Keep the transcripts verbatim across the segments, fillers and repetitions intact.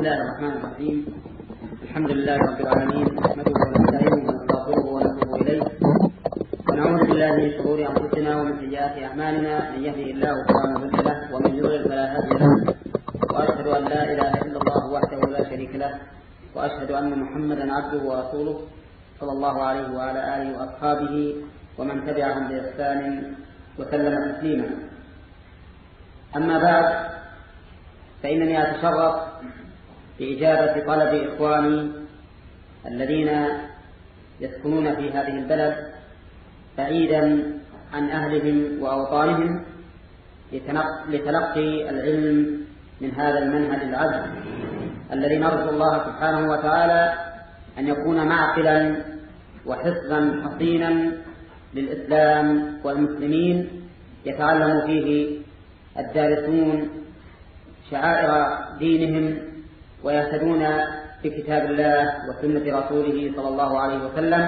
الله الرحمن الرحيم. الحمد لله رب العالمين، نحمده ونستعينه ونستغفره ونتوب إليه، ونعوذ بالله من شرور أنفسنا ومن سيئات أعمالنا، من يهده الله فلا مضل له ومن يضلل فلا هادي له، وأشهد أن لا إله إلا الله وحده لا شريك له، وأشهد أن محمدا عبده ورسوله صلى الله عليه وعلى آله وأصحابه ومن تبعهم بإحسان وسلم تسليما. أما بعد، فإنني أتشرف بإجابة طلب إخواني الذين يسكنون في هذه البلد بعيدا عن أهلهم وأوطانهم لتلقي العلم من هذا المنهج العذب الذي نرجو الله سبحانه وتعالى أن يكون معقلا وحصنا حصينا للإسلام والمسلمين، يتعلم فيه الدارسون شعائر دينهم ويهتدون بكتاب الله وسنة رسوله صلى الله عليه وسلم.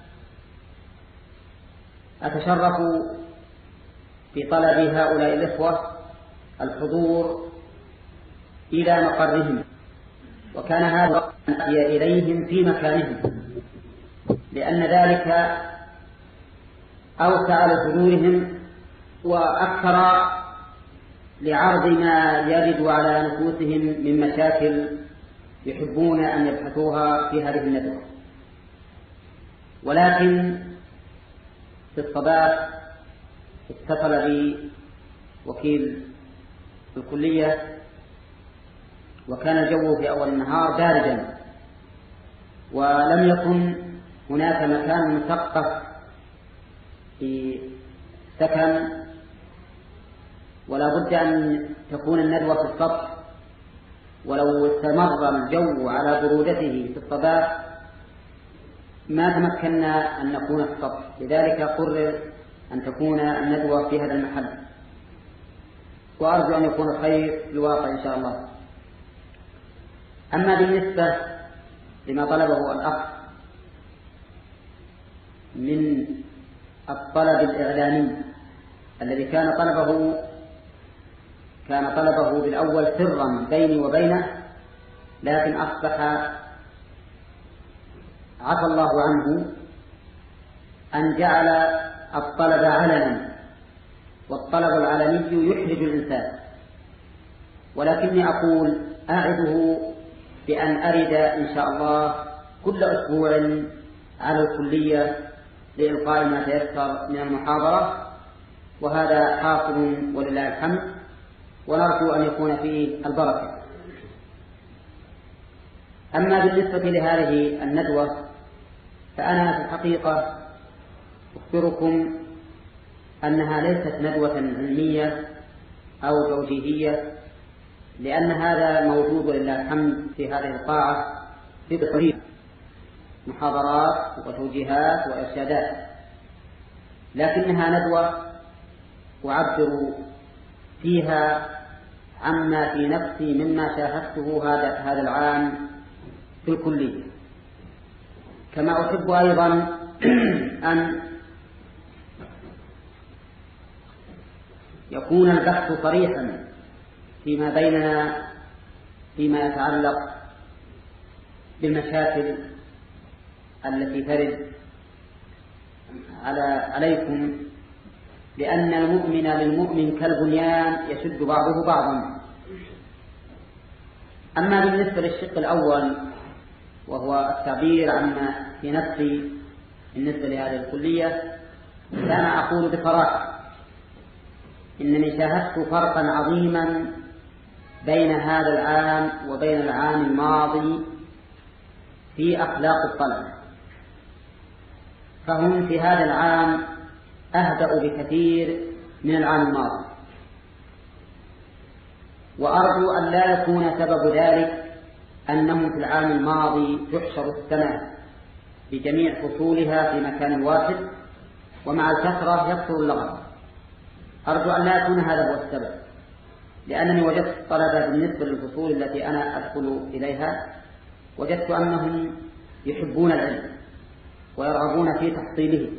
أتشرف بطلب هؤلاء الإخوة الحضور إلى مقرهم، وكان هذا أتي إليهم في مكانهم، لأن ذلك أوسع لصدورهم وأكثر لعرض ما يرد على نفوسهم من مشاكل يحبون أن يبحثوها في هذه الندوة. ولكن في الصباح اتصل بي وكيل الكلية، وكان الجو في أول النهار باردا، ولم يكن هناك مكان مثقف في سكن، ولا بد أن تكون الندوة في السطح، ولو استمر الجو على برودته في الصباح ما تمكنا أن نكون في السطح، لذلك قرر أن تكون الندوة في هذا المحل، وأرجو أن يكون الخير في الواقع إن شاء الله. أما بالنسبة لما طلبه الأخ من الطلب الإعلامي الذي كان طلبه كان طلبه بالأول سرا بيني وبينه، لكن أصبح عفى الله عنه أن جعل الطلب علنا، والطلب العلني يحرج الإنسان. ولكني أقول أعده بأن أرد إن شاء الله كل أسبوع على الكلية لإلقاء ما تيسر من المحاضرة، وهذا حاصل ولله الحمد، ونرجو أن يكون فيه البركة. أما بالنسبة لهذه الندوة فأنا في الحقيقة أخبركم أنها ليست ندوة علمية أو توجيهية، لأن هذا موجود ولله الحمد في هذه القاعة في بطريق محاضرات وتوجيهات وإرشادات، لكنها ندوة أعبر فيها عما في نفسي مما شاهدته هذا هذا العام في الكلية. كما أحب أيضا أن يكون البحث صريحا فيما بيننا فيما يتعلق بالمشاكل التي ترد على عليكم، لأن المؤمن للمؤمن كالبنيان يشد بعضه بعضا. أما بالنسبة للشق الأول وهو التعبير عما في نفسي بالنسبة لهذه الكلية، فأنا أقول بصراحة إنني شاهدت فرقا عظيما بين هذا العام وبين العام الماضي في أخلاق الطلبة، فهم في هذا العام أهدأ بكثير من العام الماضي، وأرجو أن لا يكون سبب ذلك أنهم في العام الماضي تحشر السماء بجميع فصولها في مكان واحد، ومع الكثرة يكثر اللغط. أرجو أن لا يكون هذا هو السبب، لأنني وجدت طلبة بالنسبة للفصول التي أنا أدخل إليها وجدت أنهم يحبون العلم ويرغبون في تحصيله،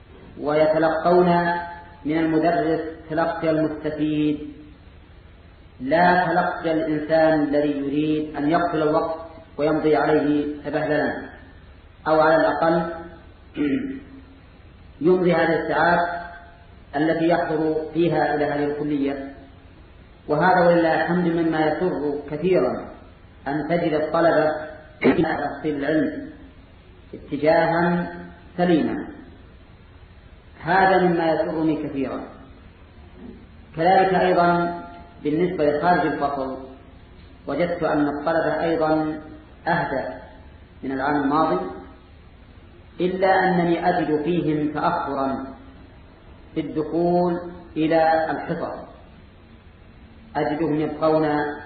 ويتلقون من المدرس تلقي المستفيد لا تلقى الإنسان الذي يريد أن يقتل الوقت ويمضي عليه تبهللا، أو على الأقل يمضي هذه الساعات التي يحضر فيها إلى هذه الكلية. وهذا ولله الحمد مما يسر كثيرا أن تجد الطلبة في تحصيل العلم اتجاها سليما، هذا مما يسرني كثيرا. كذلك أيضا بالنسبة لخارج الفصل وجدت أن الطلبة أيضا أهدى من العام الماضي، إلا أنني أجد فيهم تأخرا في الدخول إلى الحصص، أجدهم يبقون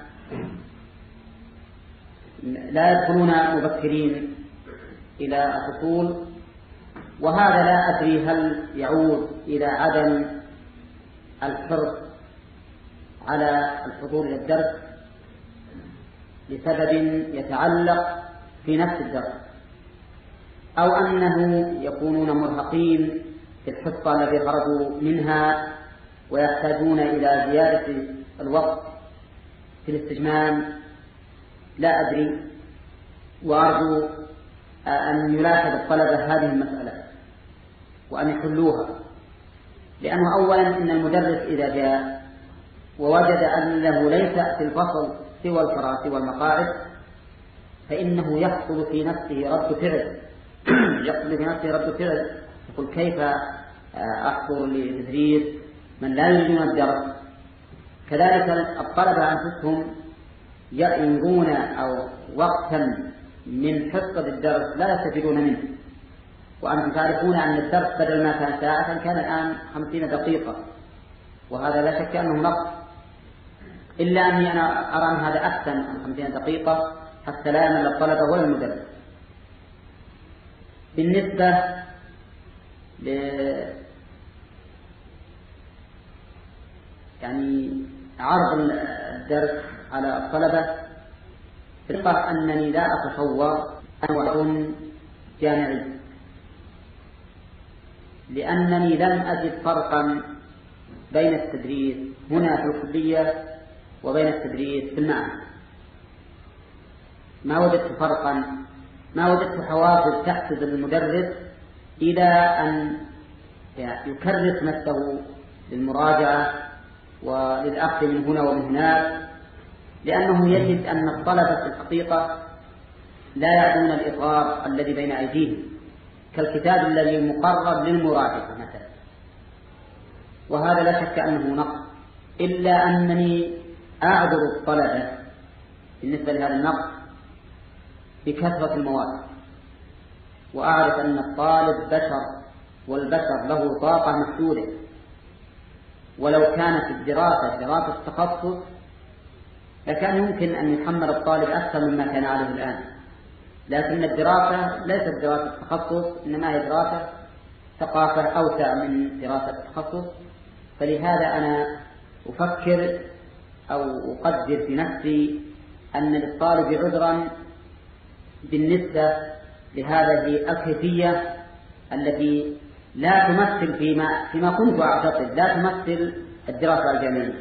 لا يدخلون مبكرين إلى الفصول، وهذا لا أدري هل يعود إلى عدم الحرص على الحضور إلى الدرس لسبب يتعلق في نفس الدرس، أو أنه يكونون مرهقين في الحصة التي خرجوا منها ويحتاجون إلى زيادة الوقت في الاستجمام، لا أدري. وأرجو أن يلاحظ الطلبة هذه المسألة وأن يحلوها، لأنه أولا إن المدرس إذا جاء ووجد أنه ليس في الفصل سوى الكراسي والمقاعد فإنه يحصل في نفسه رد فعل يحصل في نفسه رد فعل يقول كيف أحضر لتدريس من لا يجدون الدرس. كذلك الطلبة أنفسهم يأمرون أو وقتا من حصة الدرس لا يستفيدون منه، وأنتم تعرفون أن الدرس بدل ما كان ساعة كان الآن خمسين دقيقة، وهذا لا شك أنه نقص، إلا أني أنا أرى أن هذا أحسن من خمسين دقيقة حتى لا يمل الطلبة ولا المدرس. بالنسبة ل يعني عرض الدرس على الطلبة، ثقة أنني لا أتصور أن أكون جامعي، لأنني لم أجد فرقا بين التدريس هنا في الكلية وبين التدريس في المعهد. ما وجدت فرقا، ما وجدت حوافز تحفز المدرس إلى أن يكرس نفسه للمراجعة وللأخذ من هنا ومن هناك، لأنه يجد أن الطلبة في الحقيقة لا يعدون الإطار الذي بين أيديهم كالكتاب الذي مقرر للمراجعة مثلا، وهذا لا شك أنه نقص، إلا أنني أعذر الطلبة بالنسبة لهذا النقص بكثرة المواد، وأعرف أن الطالب بشر والبشر له طاقة محدودة، ولو كانت الدراسة دراسة تخصص لكان يمكن أن يحمل الطالب أكثر مما كان عليه الآن، لكن الدراسة ليست دراسة تخصص، إنما هي دراسة ثقافة أوسع من دراسة التخصص. فلهذا أنا أفكر أو أقدر في نفسي أن للطالب عذرا بالنسبة لهذه الكيفية التي لا تمثل فيما, فيما كنت أعتقد لا تمثل الدراسة الجامعية.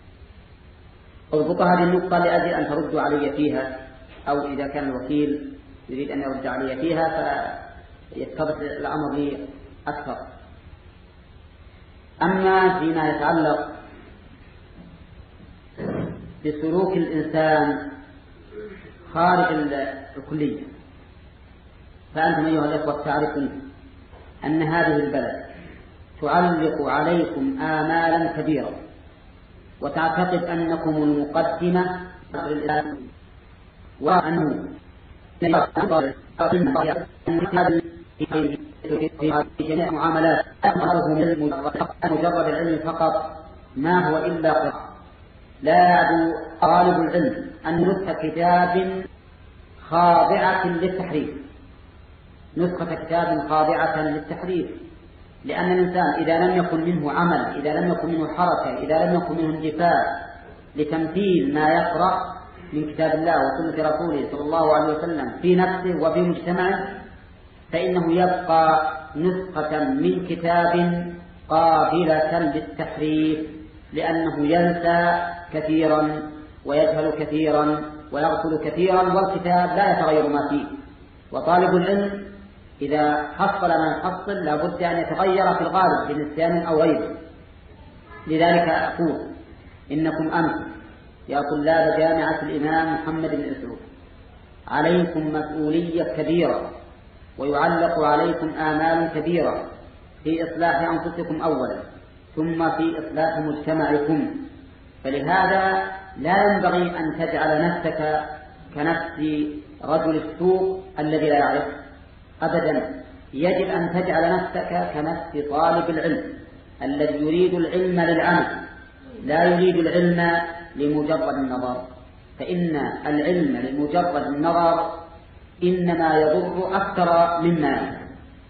أضبط هذه النقطة لأجل أن تردوا علي فيها، أو إذا كان الوكيل يريد أن يرد علي فيها فيتضح الأمر لي أكثر. أما فيما يتعلق بسلوك الإنسان خارج الكلية، فأنتم أيها الأخوة تعرفون أن هذه البلد تعلق عليكم آمالا كبيرة، وتعتقد أنكم المقدمة للإسلام، وأنه في جميع المعاملات مجرد العلم فقط ما هو إلا قراءة. لا يعدو طالب العلم أن نسخ كتاب خاضعة للتحريف، نسخة كتاب خاضعة للتحريف، لأن الإنسان إذا لم يكن منه عمل، إذا لم يكن منه حركة، إذا لم يكن منه اندفاع لتمثيل ما يقرأ من كتاب الله وسنة رسوله صلى الله عليه وسلم في نفسه وفي مجتمعه، فإنه يبقى نسخة من كتاب قابلة للتحريف لأنه ينسى كثيرا ويجهل كثيرا ويغفل كثيرا، والكتاب لا يتغير ما فيه. وطالب العلم إذا حصل ما يحصل لا بد أن يتغير في الغالب بنسيان أو غيره. لذلك أقول إنكم أمس يا طلاب جامعة الإمام محمد بن سعود عليكم مسؤولية كبيرة، ويعلق عليكم آمال كبيرة في إصلاح أنفسكم أولا، ثم في إصلاح مجتمعكم. فلهذا لا ينبغي أن تجعل نفسك كنفس رجل السوق الذي لا يعرف أبدا. يجب أن تجعل نفسك كنفس طالب العلم الذي يريد العلم للعمل، لا يريد العلم لمجرد النظر، فإن العلم لمجرد النظر إنما يضر أكثر مما ينفع.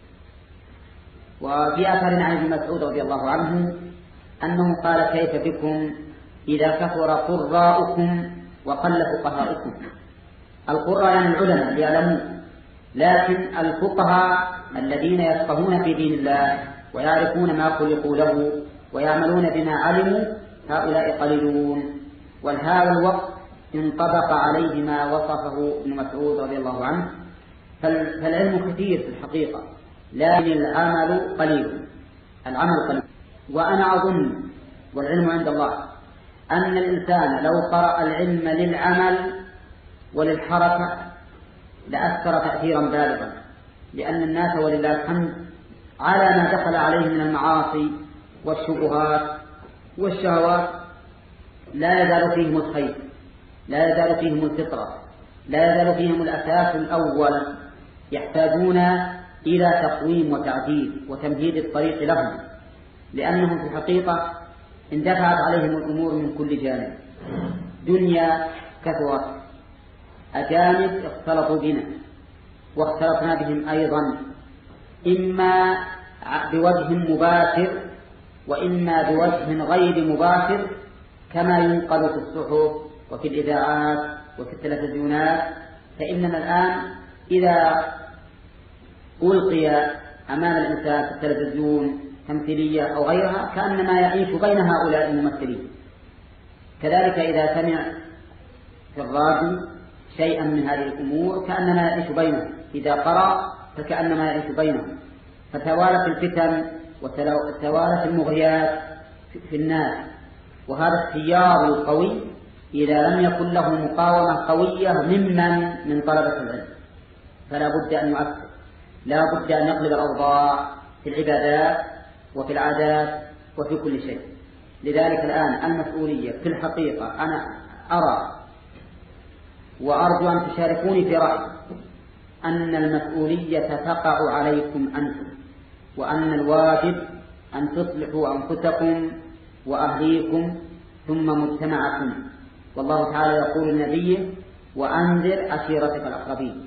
وفي أثر عن ابن مسعود رضي الله عنه أنه قال: كيف بكم إذا كثر قراءكم وقل فقهاؤكم؟ القراء يعني العلماء اللي يعلمون، لكن الفقهاء الذين يفقهون في دين الله ويعرفون ما خلقوا له ويعملون بما علموا هؤلاء قليلون. ولهذا الوقت انطبق عليه ما وصفه ابن مسعود رضي الله عنه. فالعلم كثير في الحقيقة، لكن العمل قليل. العمل قليل. وأنا أظن والعلم عند الله أن الإنسان لو قرأ العلم للعمل وللحركة لأثر تأثيرا بالغا، لأن الناس ولله الحمد على ما دخل عليه من المعاصي والشبهات والشهوات لا يزال فيهم الخير، لا يزال فيهم الفطرة، لا يزال فيهم الأساس الأول. يحتاجون إلى تقويم وتعديل وتمهيد الطريق لهم، لأنهم في الحقيقة اندفعت عليهم الأمور من كل جانب. دنيا كثرت، أجانب اختلطوا بنا واختلطنا بهم أيضا، إما بوجه مباشر وإما بوجه غير مباشر، كما ينقل في الصحف وفي الإذاعات وفي التلفزيونات. فإننا الآن إذا ألقي أمام الإنسان في التلفزيون تمثيلية أو غيرها كأنما يعيش بين هؤلاء الممثلين. كذلك إذا سمع في الراديو شيئا من هذه الأمور كأنما يعيش بينه، إذا قرأ فكأنما يعيش بينه. فتوالت الفتن وتوالت المغريات في الناس، وهذا التيار القوي إذا لم يكن له مقاومة قوية ممن من طلبة العلم فلا بد أن يؤثر، لا بد أن يقلب الأوضاع في العبادات وفي العادات وفي كل شيء. لذلك الآن المسؤولية في الحقيقة أنا أرى وأرجو أن تشاركوني في رأيي أن المسؤولية تقع عليكم أنتم، وأن الواجب أن تصلحوا أنفسكم وأهليكم ثم مجتمعكم. والله تعالى يقول لنبيه: وأنذر عشيرتك الأقربين.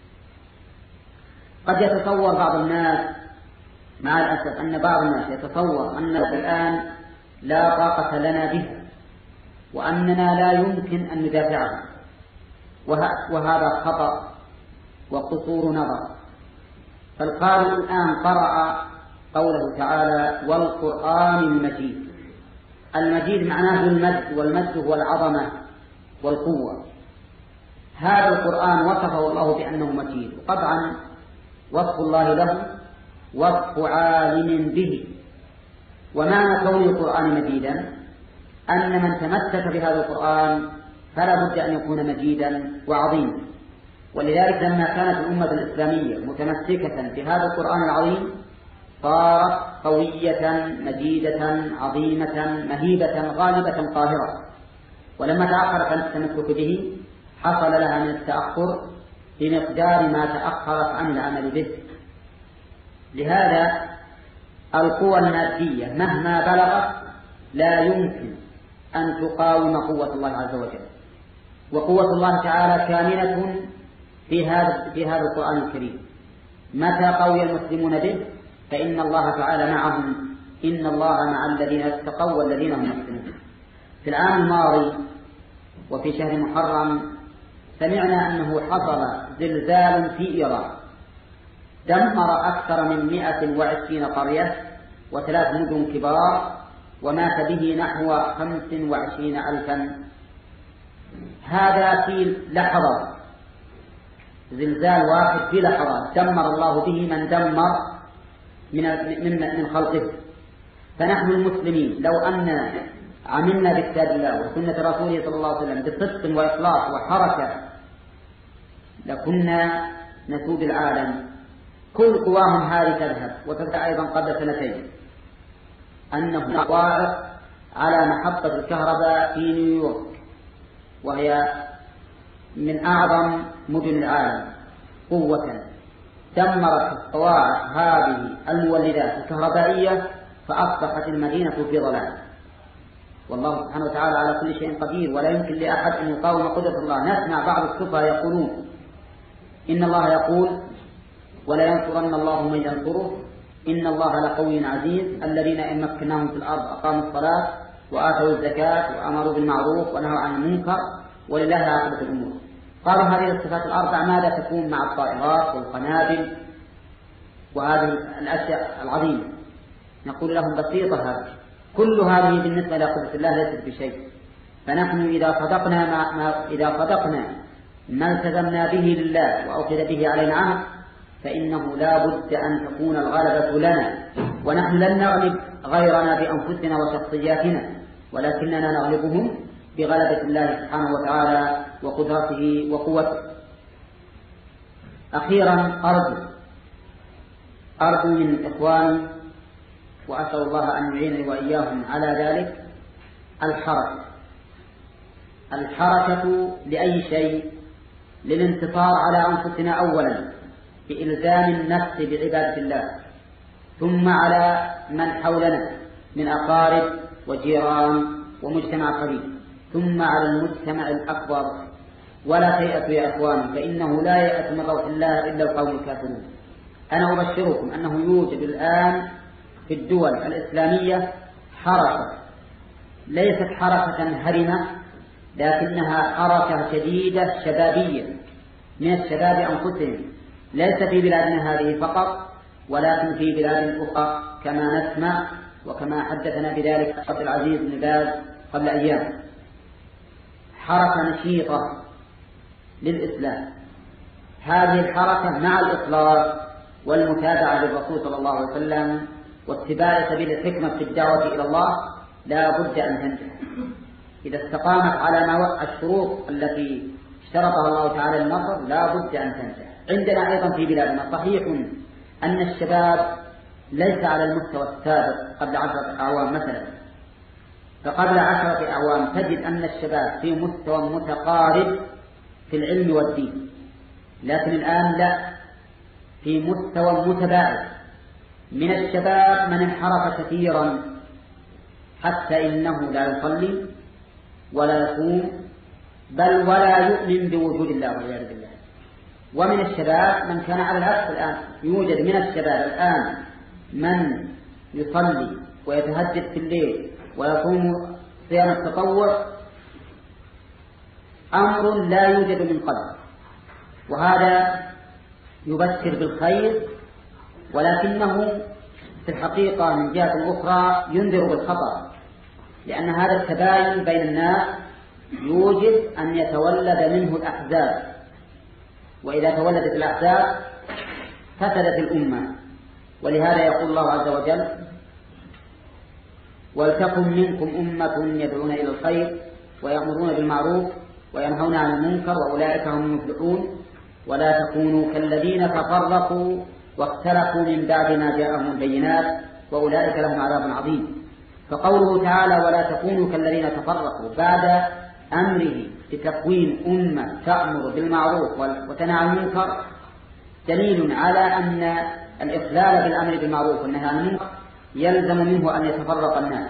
قد يتصور بعض الناس مع الأسف أن بعض الناس يتصور أن الآن لا طاقة لنا بها وأننا لا يمكن أن ندافعها، وهذا خطأ وقصور نظر. فالقارئ الآن قرأ قوله تعالى: والقرآن المجيد. المجيد معناه المجد، والمجد هو العظمة والقوة. هذا القرآن وصفه الله بأنه مجيد، وطبعا وصف الله له وصف عالم به. ومعنى كون القرآن مجيدا أن من تمسك بهذا القرآن فلا بد أن يكون مجيدا وعظيما. ولذلك لما كانت الأمة الإسلامية متمسكة بهذا القرآن العظيم صارت قوية مجيدة عظيمة مهيبة غالبة قاهرة. ولما تأخرت عن التمسك به حصل لها من التأخر بمقدار ما تأخرت عن العمل به. لهذا القوى المادية مهما بلغت لا يمكن أن تقاوم قوة الله عز وجل، وقوة الله تعالى كامنة في هذا في هذا القرآن الكريم. متى قوي المسلمون به فإن الله تعالى معهم، إن الله مع الذين اتقوا والذين هم محسنون. في العام الماضي وفي شهر محرم سمعنا أنه حصل زلزال في إيران دمر أكثر من مئة وعشرين قرية وثلاث مدن كبار ومات به نحو خمس وعشرين ألفا. هذا في لحظة، زلزال واحد في لحظة دمر الله به من دمر من من من خلقه. فنحن المسلمين لو أن عملنا بكتاب الله وسنة رسوله صلى الله عليه وسلم بصدق وإخلاص وحركة لكنا نسود العالم. كل قواهم هذه تذهب. وتبدأ أيضا قبل سنتين أنه واقع على محطة الكهرباء في نيويورك، وهي من أعظم مدن العالم قوة، دمرت الصواعق هذه المولدات الكهربائية فأصبحت المدينة في ضلال. والله سبحانه وتعالى على كل شيء قدير، ولا يمكن لأحد أن يقاوم قدرة الله. نسمع بعض السفهاء يقولون إن الله يقول ولا ينصرن الله من ينصره إن الله لقوي عزيز، الذين إن مكناهم في الأرض أقاموا الصلاة وآتوا الزكاة وأمروا بالمعروف ونهوا عن المنكر ولله عاقبة الأمور. قالوا هذه الصفات الأربع ماذا تكون مع الطائرات والقنابل وهذه الأشياء العظيمة؟ نقول لهم بسيطة، هذه كل هذه بالنسبة إلى قدرة الله ليست بشيء. فنحن إذا صدقنا ما, ما إذا صدقنا ما التزمنا به لله وأخذ به علينا عهد فإنه لا بد أن تكون الغلبة لنا. ونحن لن نغلب غيرنا بأنفسنا وشخصياتنا، ولكننا نغلبهم بغلبة الله سبحانه وتعالى وقدرته وقوته. أخيرا أرجو أرجو من إخواني وأسأل الله أن يعينني وإياهم على ذلك الحركة الحركة لأي شيء، للانتصار على أنفسنا أولا بإلزام النفس بعبادة الله، ثم على من حولنا من أقارب وجيران ومجتمع قريب، ثم على المجتمع الأكبر. ولا تيأسوا يا إخواني، فإنه لا يأس من روح الله إلا القوم الكافرون. أنا أبشركم أنه يوجد الآن في الدول الإسلامية حركة، ليست حركة هرمة، لكنها حركة شديدة شبابية من الشباب أنفسهم، ليس في بلادنا هذه فقط ولكن في بلاد أخرى كما نسمع وكما حدثنا بذلك عبد العزيز بن باز قبل أيام. حركة نشيطة للإسلام. هذه الحركة مع الإخلاص والمتابعة للرسول صلى الله عليه وسلم واتباع سبيل الحكمة في الدعوة إلى الله لا بد أن تنجح. إذا استقامت على ما الشروط التي اشترطها الله تعالى النصر لا بد أن تنجح. عندنا أيضا في بلادنا صحيح أن الشباب ليس على المستوى السابق قبل عشرة أعوام مثلا، فقبل عشرة أعوام تجد أن الشباب في مستوى متقارب في العلم والدين، لكن الآن لا، في مستوى متباعد. من الشباب من انحرف كثيرا حتى إنه لا يصلي ولا يصوم بل ولا يؤمن بوجود الله والعياذ بالله. ومن الشباب من كان على العكس الآن، يوجد من الشباب الآن من يصلي ويتهجد في الليل ويصوم صيام التطوع أمر لا يوجد من قبل، وهذا يبشر بالخير، ولكنه في الحقيقة من جهة أخرى ينذر بالخطر، لأن هذا التباين بين الناس يوجد أن يتولد منه الأحزاب، وإذا تولدت الأحزاب فسدت الأمة. ولهذا يقول الله عز وجل: ولتكن منكم أمة يدعون إلى الخير ويأمرون بالمعروف وينهون عن المنكر وأولئك هم المفلحون ولا تكونوا كالذين تفرقوا واختلفوا من بعد ما جاءهم البينات وأولئك لهم عذاب عظيم. فقوله تعالى ولا تكونوا كالذين تفرقوا بعد أمره بتكوين أمة تأمر بالمعروف وتنهى عن المنكر دليل على أن الإخلال بالأمر بالمعروف والنهي عن المنكر يلزم منه أن يتفرق الناس.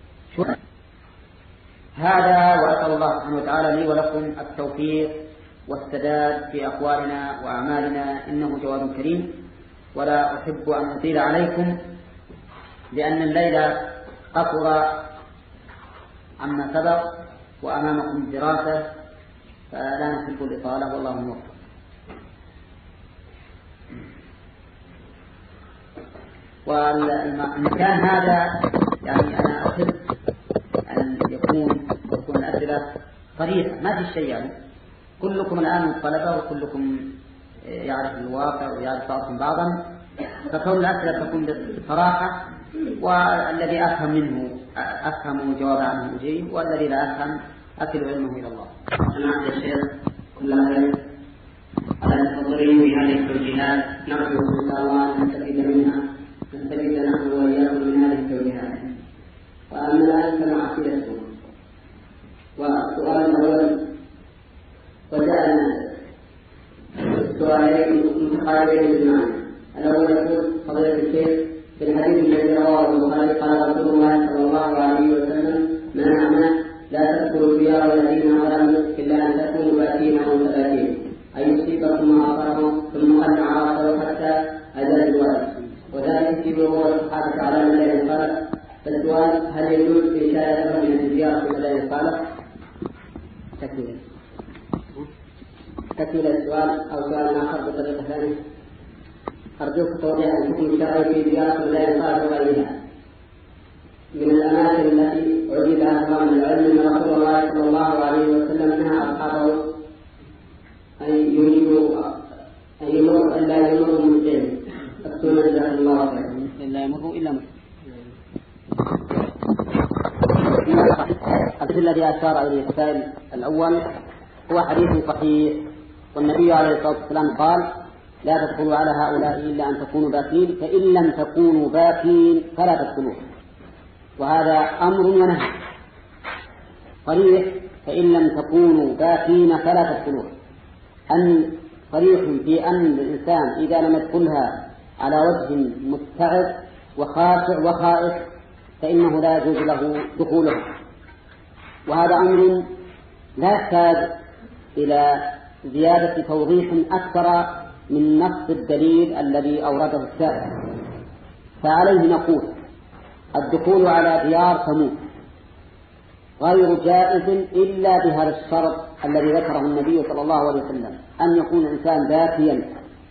هذا وأسأل الله سبحانه وتعالى لي ولكم التوفيق والسداد في أقوالنا وأعمالنا، إنه جواد كريم. ولا أحب أن أطيل عليكم لأن الليلة قصر عما سبق وأمامكم دراسة، فلا نحب الإطالة والله موفق. والمكان هذا يعني أنا أحب تجاوبون وتكون الأسئلة صريحة ما في شيء يعني. كلكم الآن طلبة وكلكم يعرف الواقع ويعرف بعضكم بعضا، فكون الأسئلة تكون بصراحة، والذي أفهم منه أفهم جواب عنه أجيب، والذي لا أفهم أكل علمه إلى الله. سمعت الشيخ كل هذا على التفضلين بهذه التوجيهات، نرجو إن شاء الله أن نستفيد منها، نستفيد نحن وإياكم من هذه التوجيهات. وأما الآن فمع عقيدتكم. والسؤال الأول، وجاء سؤالين متقاربين بالمعنى. الأول يقول فضيلة الشيخ: في الحديث الذي رواه البخاري قال رسول الله صلى الله عليه وسلم: من أعمى لا تدخلوا ديار الذين ظلموا إلا أن تكونوا باتين أو ثلاثين، أي يصيبكم ما أصابهم ثم قنع رأسه حتى أزال الوالد، وذلك في وهو الصحابة على مدى الخلق. فالسؤال: هل يجوز إنشاء لهم من الزيارة في مدى الخلق؟ تكمل تكمل السؤال أو سؤال آخر بطريقة ثانية. أرجوك توضيح الحكم الشرعي في زيارة مدى الخلق وغيرها. من الأماكن التي عجب أهلها من العلم أن رسول الله صلى الله عليه وسلم نهى أصحابه أن يريدوا أن يمروا إلا يمروا مسلم السنة جزاهم الله خيرا إلا يمروا إلا مسلم. الحديث الذي أشار إليه السائل الأول هو حديث صحيح، والنبي عليه الصلاة والسلام قال: لا تدخلوا على هؤلاء إلا أن تكونوا باكين، فإن لم تكونوا باكين فلا تدخلوا. وهذا أمر ونهي صريح: فإن لم تكونوا باكين فلا تدخلوا. أن صريح في أن الإنسان إذا لم يدخلها على وجه متعب وخاشع وخائف فإنه لا يجوز له دخوله. وهذا أمر لا يحتاج إلى زيادة توضيح أكثر من نص الدليل الذي أورده السائل. فعليه نقول: الدخول على ديار ثمود غير جائز إلا بهذا الشرط الذي ذكره النبي صلى الله عليه وسلم: أن يكون الإنسان باكيا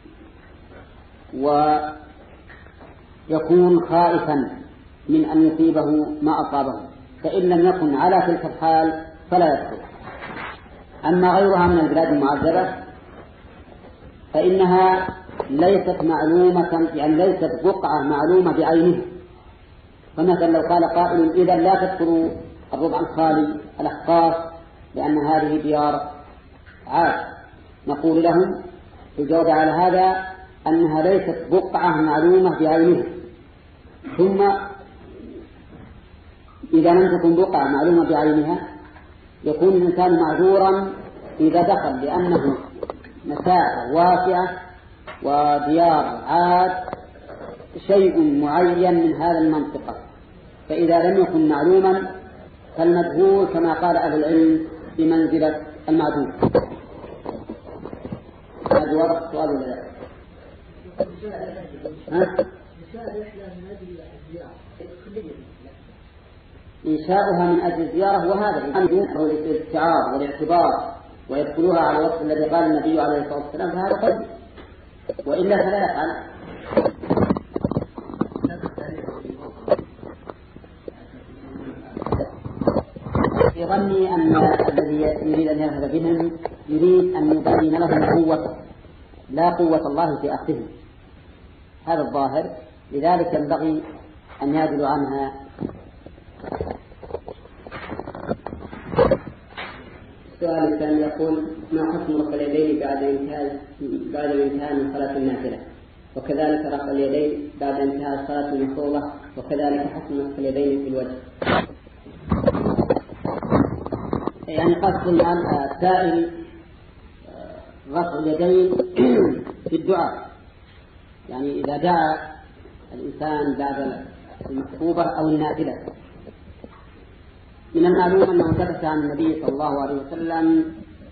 ويكون خائفا من أن يصيبه ما أصابه، فإن لم يكن على تلك الحال فلا يدخل. أما غيرها من البلاد المعذبة فإنها ليست معلومة، يعني ليست بقعة معلومة بعينها. فمثلا لو قال قائل: إذا لا تدخلوا الربع الخالي الأحقاف لأن هذه ديار عاد، نقول لهم في الجواب على هذا أنها ليست بقعة معلومة بعينها. ثم إذا لم تكن بقعة معلومة بعينها يكون الإنسان معذورا إذا دخل، لأنه مساحة واسعة وديار عاد شيء معين من هذا المنطقة. فإذا لم يكن معلوما فالمجهول كما قال أهل العلم بمنزلة المعدوم. هذا واضح سؤال ولا لا؟ إنشاؤها من أجل الزيارة، وهذا هو الاستعراض والاعتبار ويدخلوها على الوصف الذي قال النبي عليه الصلاة والسلام، فهذا قد وإلا فلا يفعل. يظني أن الذي يريد أن يذهب بهم يريد أن يبين لهم قوة لا قوة الله في أخذهم، هذا الظاهر، لذلك ينبغي أن يعدلوا عنها. السؤال الثاني يقول: ما حكم رفع اليدين بعد انتهاء بعد الانتهاء من صلاة النافلة، وكذلك رفع اليدين بعد انتهاء الصلاة المفروضة، وكذلك حكم رفع اليدين في الوجه؟ يعني قصد الآن السائل رفع اليدين في الدعاء، يعني إذا دعا الإنسان بعد المكتوبة أو النافلة. من المعلوم أنه ثبت عن النبي صلى الله عليه وسلم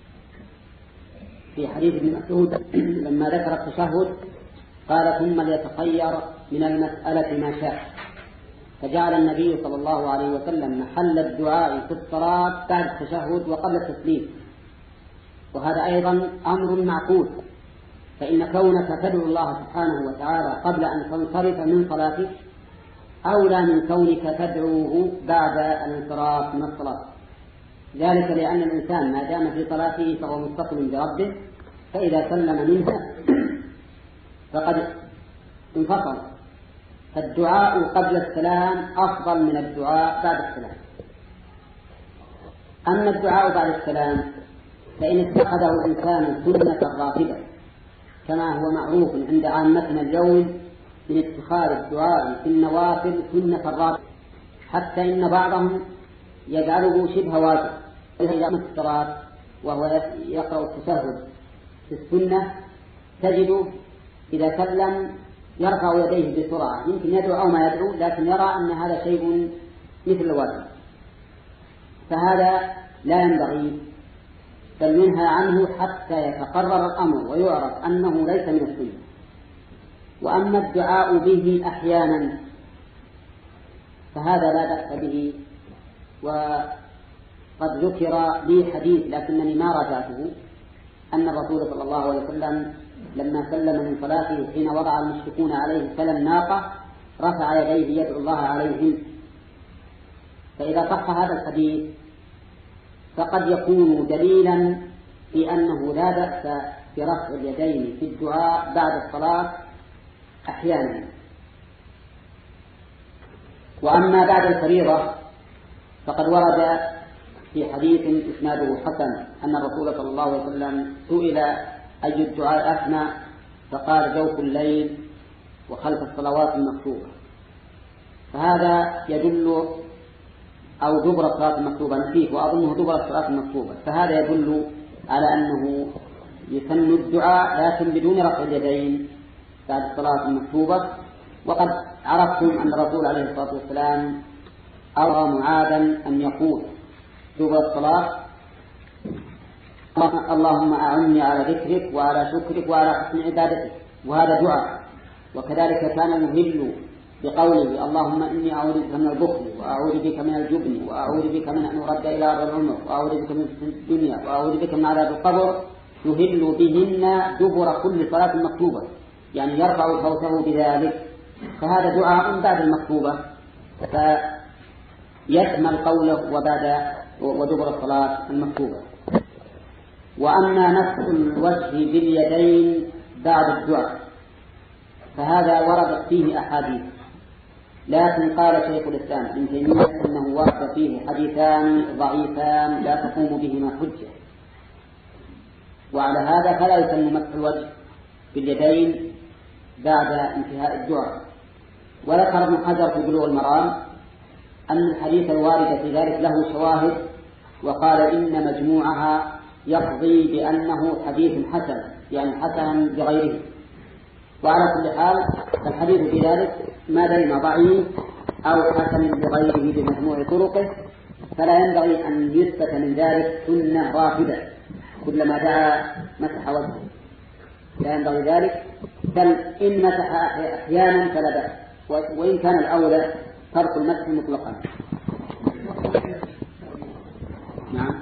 في حديث ابن مسعود لما ذكر التشهد قال: ثم ليتخير من المسألة ما شاء، فجعل النبي صلى الله عليه وسلم محل الدعاء في الصلاة بعد التشهد وقبل التسليم. وهذا أيضا أمر معقول، فإن كونك تدعو الله سبحانه وتعالى قبل أن تنصرف من صلاتك أولى من كونك تدعوه بعد الانصراف من الصلاة. ذلك لأن الإنسان ما دام في صلاته فهو متصل بربه، فإذا سلم منها فقد انفصل. فالدعاء قبل السلام أفضل من الدعاء بعد السلام. أما الدعاء بعد السلام فإن اتخذه الإنسان سنة راتبة كما هو معروف عند عامتنا اليوم من اتخاذ الدعاء في النوافل سنة راتبة، حتى إن بعضهم يجعله شبه واجب إذا الصلاة وهو يقرأ التشهد في السنة تجده إذا سلم يرفع يديه بسرعة، يمكن يدعو أو ما يدعو، لكن يرى أن هذا شيء مثل الواجب، فهذا لا ينبغي، بل ينهى عنه حتى يتقرر الأمر ويعرف أنه ليس من السنة. وأما الدعاء به أحيانا فهذا لا بأس به، وقد ذكر لي حديث لكنني ما راجعته أن الرسول صلى الله عليه وسلم لما سلم من صلاته حين وضع المشركون عليه سلم ناقة رفع يديه يدعو الله عليهم. فإذا صح هذا الحديث فقد يكون دليلا في أنه لا بأس برفع اليدين في الدعاء بعد الصلاة أحيانا. وأما بعد الفريضة فقد ورد في حديث إسناده حسن أن الرسول صلى الله عليه وسلم سئل أي الدعاء أثنى فقال جوف الليل وخلف الصلوات المكتوبة، فهذا يدل أو دبر الصلاة المكتوبة نسيت وأظنه دبر الصلاة المكتوبة، فهذا يدل على أنه يسن الدعاء لكن بدون رفع اليدين بعد الصلاة المكتوبة. وقد عرفتم أن الرسول عليه الصلاة والسلام أرى معاذا أن يقول دبر الصلاة اللهم أعني على ذكرك وعلى شكرك وعلى حسن عبادتك، وهذا دعاء. وكذلك كان يهل بقوله اللهم إني أعوذ بك من البخل وأعوذ بك من الجبن وأعوذ بك من أن أرد إلى أرض العمر وأعوذ بك من الدنيا وأعوذ بك من عذاب القبر، يهل بهن دبر كل صلاة مكتوبة، يعني يرفع صوته بذلك، فهذا دعاء بعد المكتوبة فيشمل قوله وبعد ودبر الصلاة المكتوبة. وأما نفس الوجه باليدين بعد الدعاء فهذا وردت فيه أحاديث، لكن قال شيخ الإسلام ابن تيمية إنه ورد فيه حديثان ضعيفان لا تقوم بهما حجة، وعلى هذا فلا يسمى مسح الوجه باليدين بعد انتهاء الدعاء. وذكر ابن حجر في بلوغ المرام أن الحديث الوارد في ذلك له شواهد، وقال إن مجموعها يقضي بأنه حديث حسن، يعني حسن بغيره. وعلى كل حال الحديث في ذلك ما بين ضعيف أو حسن بغيره بمجموع طرقه، فلا ينبغي أن يثبت من ذلك سنة رافدة كلما دعا مسح وجهه، لا ينبغي ذلك، بل إن مسح أحيانا فلا بأس، وإن كان الأولى ترك المسح مطلقا. نعم.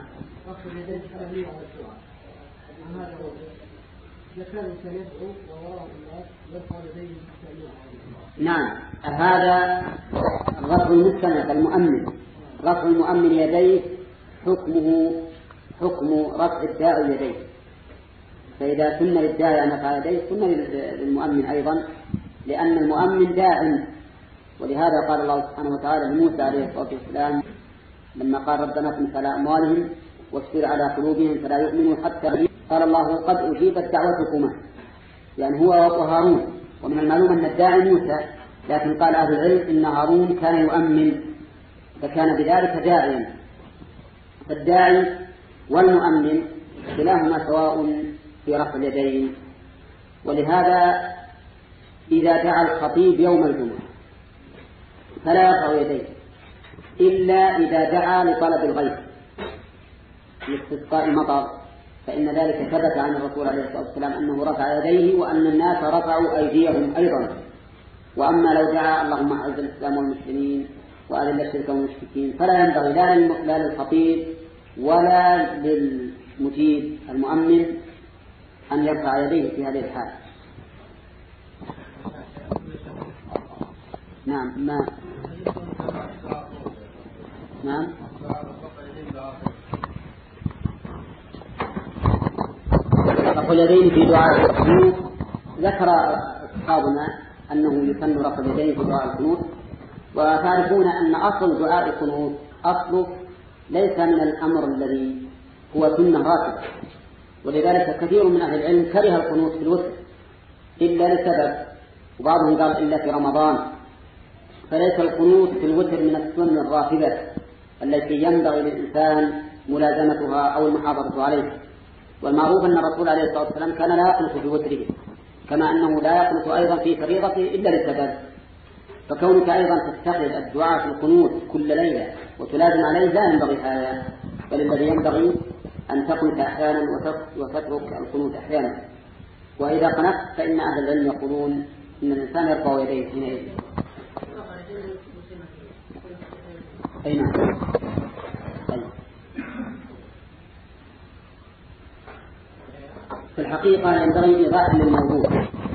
نعم، هذا رفع المستند المؤمن، رفع المؤمن يديه حكمه حكم رفع الداعي يديه، فإذا سن للداعي أن يرفع يديه سن للمؤمن أيضا، لأن المؤمن داع. ولهذا قال الله سبحانه وتعالى لموسى عليه الصلاة والسلام لما قال ربنا اطمس على أموالهم واشفر على قلوبهم فلا يؤمنوا حتى، قال الله قد أجيبت دعوتكما، يعني هو وهارون. ومن المعلوم أن الداعي موسى، لكن قال أهل العلم إن هارون كان يؤمن فكان بذلك داعيا، فالداعي والمؤمن كلاهما سواء في رفع اليدين. ولهذا إذا دعا الخطيب يوم الجمعة فلا يرفع يديه إلا إذا دعا لطلب الغيث لاستسقاء المطر، فإن ذلك ثبت عن الرسول عليه الصلاة والسلام أنه رفع يديه وأن الناس رفعوا أيديهم أيضا. وأما لو دعا اللهم أعز الإسلام والمسلمين وأذل الشرك والمشركين فلا ينبغي لا للخطيب ولا للمجيب المؤمن أن يرفع يديه في هذه الحال. نعم. ما نعم رفع اليدين في دعاء القنوت. ذكر أصحابنا أنه يسن رفع اليدين في دعاء القنوت، وتعرفون أن أصل دعاء القنوت أصله ليس من الأمر الذي هو سنة راتبة، ولذلك كثير من أهل العلم كره القنوت في الوتر إلا لسبب، وبعضهم قال إلا في رمضان. فليس القنوت في الوتر من السنن الراتبة التي ينبغي للإنسان ملازمتها أو المحافظة عليها. والمعروف أن الرسول عليه الصلاة والسلام كان لا يقنط في وتره، كما أنه لا يقنط أيضا في فريضته إلا لسبب. فكونك أيضا تتخذ الدعاء في القنوت كل ليلة وتلازم عليه لا ينبغي هذا، بل الذي ينبغي أن تقنط أحيانا وتترك القنوت أحيانا. وإذا قنطت فإن أهل العلم يقولون إن الإنسان يرفع يديه حينئذ. أي نعم. في الحقيقة ينبغي إيضاح للموضوع.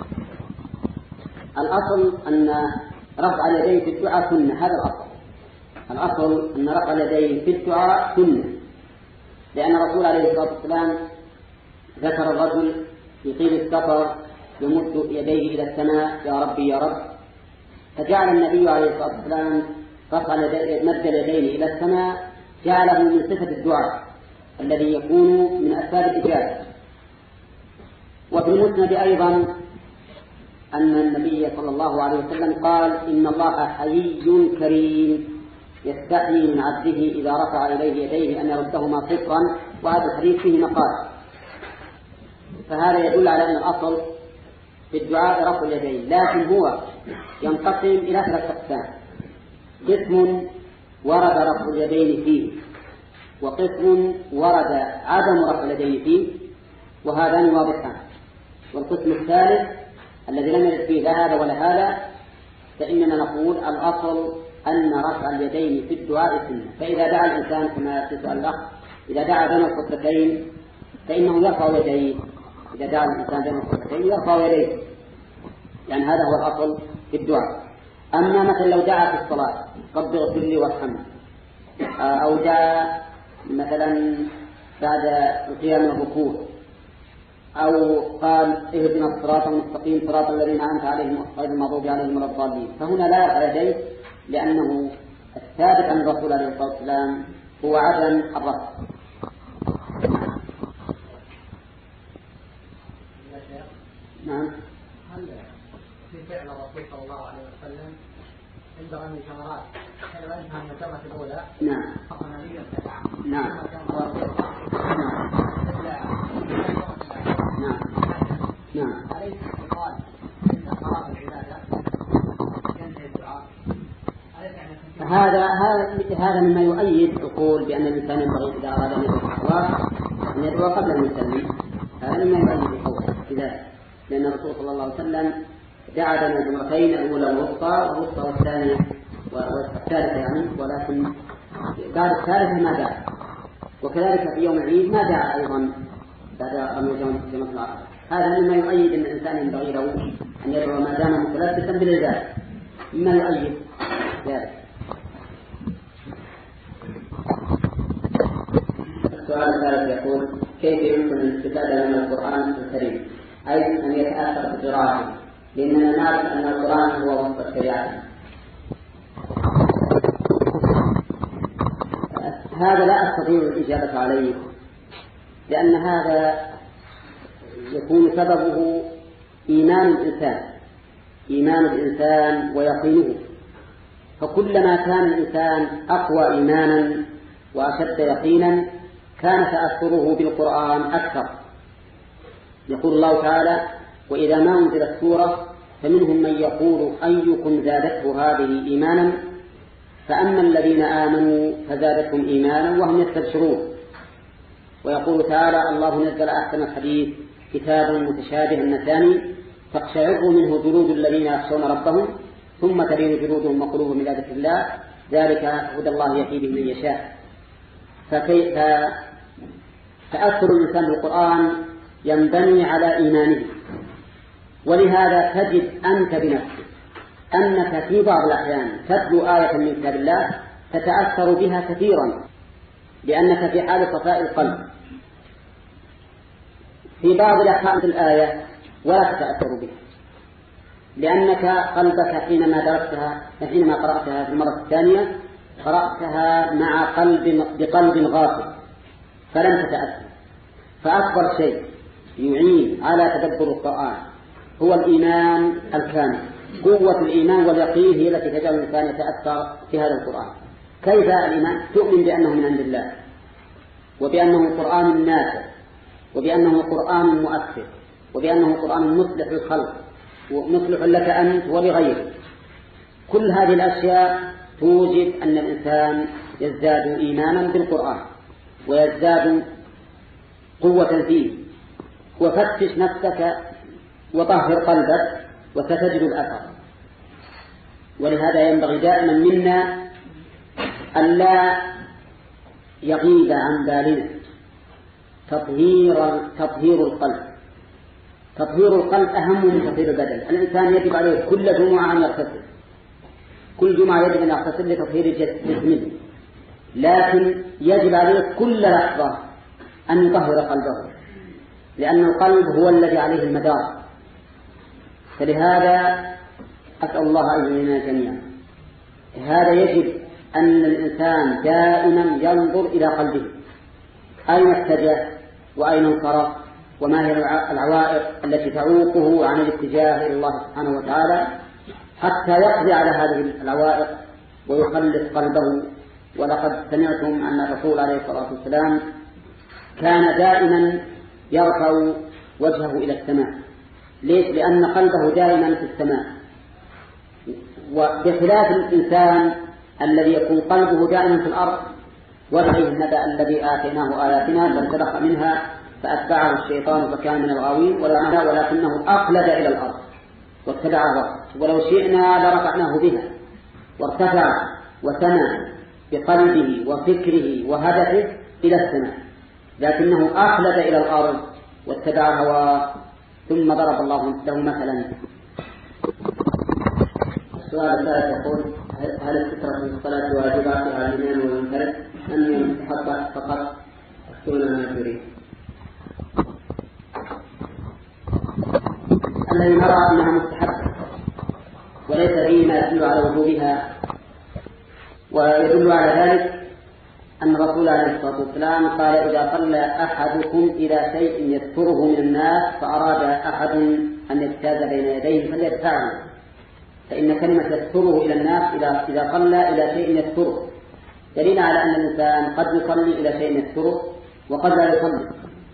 الأصل أن رفع اليدين في الدعاء سنة، هذا الأصل. الأصل أن رفع اليدين في الدعاء سنة، لأن الرسول عليه الصلاة والسلام ذكر الرجل يطيل السفر يمد يديه إلى السماء يا ربي يا رب، فجعل النبي عليه الصلاة والسلام رفع مد اليدين إلى السماء جعله من صفة الدعاء الذي يكون من أسباب الإجابة. وفي المسند أيضا أن النبي صلى الله عليه وسلم قال إن الله حيي كريم يستحيي من عبده إذا رفع إليه يديه أن يردهما صفرا، وهذا الحديث فيه مقال. فهذا يدل على أن الأصل في الدعاء رفع اليدين، لكن هو ينقسم إلى ثلاث أقسام: قسم ورد رفع اليدين فيه، وقسم ورد عدم رفع اليدين فيه، وهذان واضحان. والقسم الثالث الذي لم يرد فيه لا هذا ولا هذا، فإننا نقول الأصل أن رفع اليدين في الدعاء سنة. فإذا دعا الإنسان كما تسأل الأخ، إذا دعا بين الخطبتين فإنه يرفع يديه، إذا دعا الإنسان بين الخطبتين يرفع يديه، يعني هذا هو الأصل في الدعاء. أما مثلا لو دعا في الصلاة رب اغفر لي وارحمني، أو دعا مثلا بعد القيام الركوع، أو قال اهدنا الصراط المستقيم صراط الذين أنعمت عليهم غير المغضوب عليهم ولا الضالين، فهنا لا يرفع يديه، لأنه الثابت عن الرسول عليه الصلاة والسلام هو عدم الرفع. نعم. هل في فعل الرسول صلى الله عليه وسلم عند رمي الجمرات حين انتهى من الجمرة الأولى نعم نعم نعم نعم أليس يقال إن قرار العبادة ينتهي الدعاء؟ هذا هذا هذا مما يؤيد يقول بأن الإنسان ينبغي إذا أراد أن يدعو أن يدعو قبل أن يسلم. هذا مما يؤيد القول بذلك، لأن الرسول صلى الله عليه وسلم دعا بين الجمرتين الأولى والوسطى والوسطى والثانية والثالثة يعني، ولكن بعد الثالثة ما دعا. وكذلك في يوم العيد ما دعا أيضا بعد رمي جمرة العقبة. هذا مما يؤيد أن الإنسان ينبغي له أن يدعو ما دام متلبسا بالإزالة، مما يؤيد ذلك. السؤال الثالث يقول: كيف يمكن الاستفادة من القرآن الكريم، أي أن يتأثر بقراءته، لأننا نعرف أن القرآن هو وسط الشريعة؟ هذا لا أستطيع الإجابة عليه، لأن هذا يكون سببه إيمان الإنسان إيمان الإنسان ويقينه. فكلما كان الإنسان أقوى إيمانا وأشد يقينا كان تأثره بالقرآن أكثر. يقول الله تعالى: وإذا ما أنزلت سورة فمنهم من يقول أيكم زادته هذه إيمانا، فأما الذين آمنوا فزادتهم إيمانا وهم يستبشرون. ويقول تعالى: الله نزل أحسن الحديث كتابا متشابها مثاني تقشعر منه جلود الذين يخشون ربهم ثم تلين جلودهم وقلوبهم إلى ذكر الله ذلك هدى الله يهدي به من يشاء. فكيف تأثر الإنسان بالقرآن ينبني على إيمانه. ولهذا تجد أنت بنفسك أنك في بعض الأحيان تتلو آية من كتاب الله تتأثر بها كثيرا، لأنك في حال صفاء القلب. في بعض الأحكام الآية ولا تتأثر بها، لأنك قلبك حينما درستها حينما قرأتها في المرة الثانية قرأتها مع قلب بقلب غافل فلم تتأثر. فأكبر شيء يعين على تدبر القرآن هو الإيمان الكامل. قوة الإيمان واليقين هي التي تجعل الإنسان يتأثر في هذا القرآن. كيف الإيمان؟ تؤمن بأنه من عند الله، وبأنه قرآن نافع، وبأنه قرآن مؤثر، وبأنه قرآن مصلح للخلق ومصلح لك أنت ولغيرك. كل هذه الأشياء توجد أن الإنسان يزداد إيمانا بالقرآن ويزداد قوة فيه. وفتش نفسك وطهر قلبك وستجد الأثر. ولهذا ينبغي دائما منا ألا يغيب عن بالنا تطهير تطهير القلب. تطهير القلب أهم من تطهير البدن. الإنسان يجب عليه كل جمعة أن يغتسل، كل جمعة يجب أن يغتسل لتطهير جسمه، لكن يجب عليه كل لحظة أن يطهر قلبه، لأن القلب هو الذي عليه المدار. فلهذا أسأل الله أن يعيننا جميعا. هذا يجب أن الإنسان دائما ينظر إلى قلبه، أين اتجه وأين انصرف، وما هي العوائق التي تعوقه عن الاتجاه إلى الله سبحانه وتعالى، حتى يقضي على هذه العوائق ويخلص قلبه. ولقد سمعتم أن الرسول عليه الصلاة والسلام كان دائما يرفع وجهه إلى السماء. ليش؟ لأن قلبه دائما في السماء، وبخلاف الإنسان الذي يكون قلبه دائما في الأرض. وابعه النبأ الذي آتيناه آياتنا فانسلخ منها فأتبعه الشيطان فكان من الغاوين ولكنه أقلد إلى الأرض واتبع هواه. ولو شئنا لرفعناه بها وارتفع وسمع بقلبه وفكره وهدفه إلى السماء، لكنه أقلد إلى الأرض واتبع هواه. ثم ضرب الله له مثلا. السؤال الثالث يقول: هل السترة في الصلاة واجبة على الإمام والمنفرد أم يستحب فقط؟ اختونا ما تريد. الذي نرى أنها مستحبة وليس فيه ما يدل على وجوبها، ويدل على ذلك أن الرسول عليه الصلاة والسلام قال: إذا صلى أحدكم إلى شيء يستره من الناس فأراد أحد أن يجتاز بين يديه فليدفعه، فإن كلمة يستره إلى الناس إذا صلى إلى شيء يستره دليل على أن الإنسان قد يصلي إلى شيء يستره وقد لا يصلي.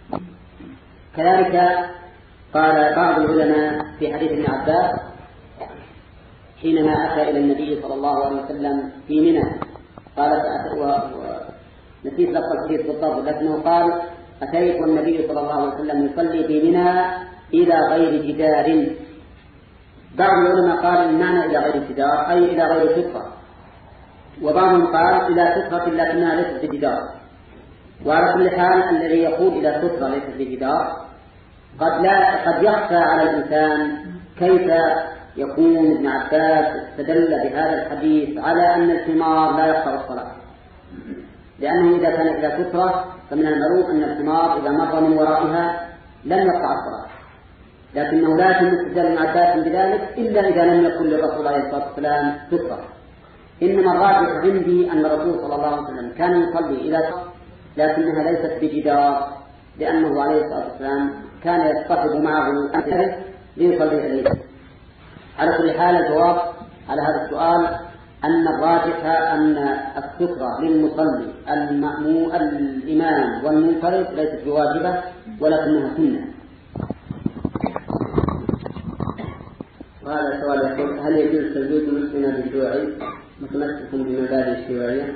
كذلك قال بعض العلماء في حديث ابن عباس حينما أتى إلى النبي صلى الله عليه وسلم في منى، قال نسيت لفظ الحديث بالضبط، لكنه قال: أتيت والنبي صلى الله عليه وسلم يصلي في منى إلى غير جدار. بعض العلماء قال المعنى إلى غير جدار أي إلى غير سترة، وبعضهم قال إلى سترة لكنها ليست بجدار. وعلى كل حال الذي يقول إلى سترة ليست بجدار قد لا قد يخفى على الإنسان كيف يكون ابن عباس استدل بهذا الحديث على أن الحمار لا يقطع الصلاة، لأنه إذا كان إلى سترة فمن المعروف أن الحمار إذا مر من ورائها لم يقطع الصلاة، لكنه لا يتم استدلال ابن عباس بذلك إلا إذا لم يكن للرسول عليه الصلاة والسلام سترة. إنما الراجح عندي أن الرسول صلى الله عليه وسلم كان يصلي إلى سترة لكنها ليست بجدار، لأنه عليه الصلاة والسلام كان يصطحب معه أنفسه ليصلي إليه. على كل حال الجواب على هذا السؤال أن الراجح أن السترة للمصلي المأموم الإمام والمنفرد ليست بواجبة ولكنها سنة. وهذا السؤال يقول: هل يجوز تزويج مسلمة بالشيوعي متمسك بمبادئ الشيوعية؟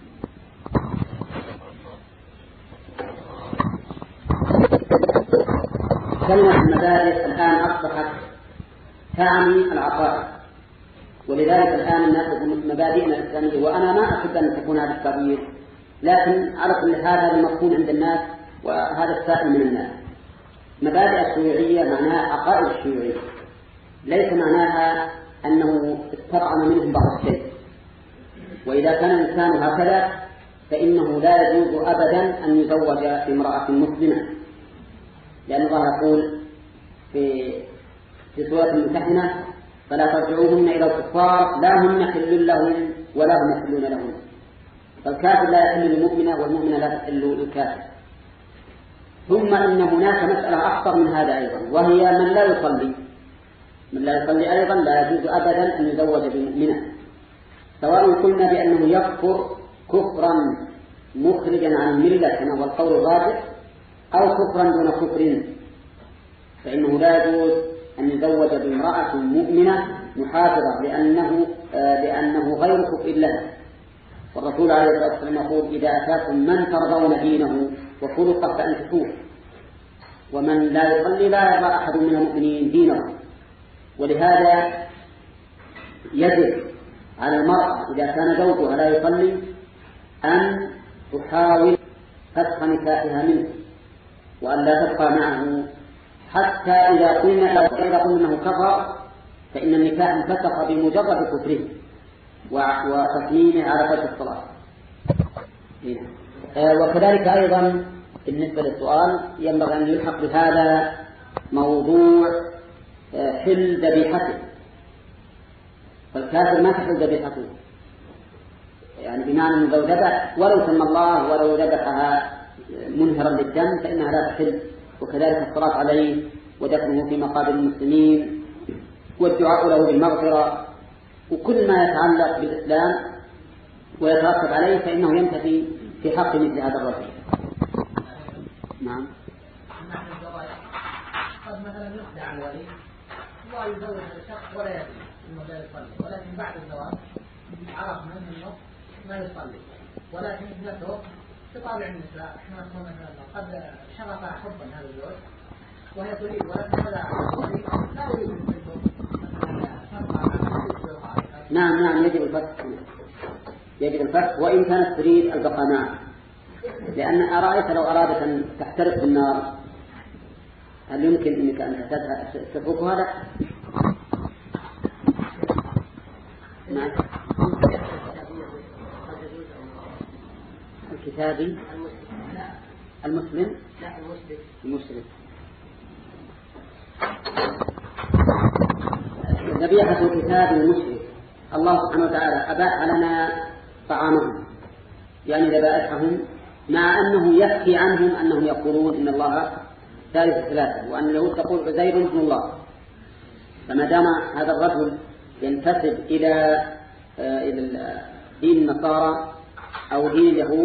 كلمة المبادئ الآن أصبحت تعني العقائد، ولذلك الآن الناس يقولون مبادئنا الإسلامية، وأنا ما أحب أن تكون هذا التغيير، لكن على كل حال هذا المفهوم عند الناس وهذا السائل من الناس. مبادئ الشيوعية معناها عقائد الشيوعية، ليس معناها أنه استطعم منهم بعض الشيء. وإذا كان الإنسان هكذا فإنه لا يجوز أبدا أن يزوج امرأة مسلمة، لأن الله يقول في في سورة الممتحنة فلا ترجعوهن إلى الكفار لا هم حل لهم ولا هم يحلون لهم. فالكافر لا يحل للمؤمنة والمؤمنة لا تحل للكافر. ثم إن هناك مسألة أخطر من هذا أيضا، وهي من لا يصلي. من لا يصلي أيضا لا يجوز أبدا أن يزوج بمؤمنة، سواء قلنا بأنه يكفر كفرا مخرجا عن الملة كما هو القول الراجح، أو كفرا دون كفر، فإنه لا يجوز أن يزوج بامرأة مؤمنة محافظة لأنه, آه لأنه غير كفء لها. والرسول عليه الصلاة والسلام يقول إذا أتاكم من ترضون دينه وخلقه فأنكحوه، ومن لا يصلي لا يرضى أحد من المؤمنين دينه. ولهذا يجب على المرأة إذا كان زوجها لا يصلي أن تحاول فسخ نكاحها منه، وأن لا تبقى معه حتى إذا قلنا إذا قلنا أنه كفر فإن النكاح انفسخ بمجرد كفره وتصميمه على ترك الصلاة. وكذلك أيضا بالنسبة للسؤال ينبغي أن يلحق بهذا موضوع حل ذبيحته. فالكافر ما تحل ذبيحته، يعني بمعنى أنه لو ذبح ولو سمى الله ولو ذبحها منهرا للدم فإنها لا تحل. وكذلك الصلاة عليه ودفنه في مقابر المسلمين والدعاء له بالمغفرة وكل ما يتعلق بالإسلام ويترتب عليه فإنه ينتفي في حق مثل هذا الرجل. نعم. قد مثلا يخدع الولي ويزوج الشخص ولا يدري انه لا يصلي، ولكن بعد الزواج عرف منه انه ما يصلي، ولكن ابنته تطالع النساء احنا نقول مثلا قد شغفها حبا هذا الزوج وهي تريد، ولكن هذا لا يريد نعم نعم يجب الفتح، يجب الفتح وإن كانت تريد البقاء معه. لأن أرأيت لو أرادت أن تحترق بالنار هل يمكن أنك أن تتركها؟ لا. نعم. الكتابي المسلم لا المسلم المسلم ذبيحة الكتاب المسلم. الله سبحانه وتعالى أباح لنا طعامهم يعني ذبائحهم، مع أنه يحكي عنهم أنهم يقولون إن الله ثالث ثلاثة وأن اليهود تقول عزير ابن الله. فما دام هذا الرجل ينتسب إلى إلى دين النصارى أو دين اليهود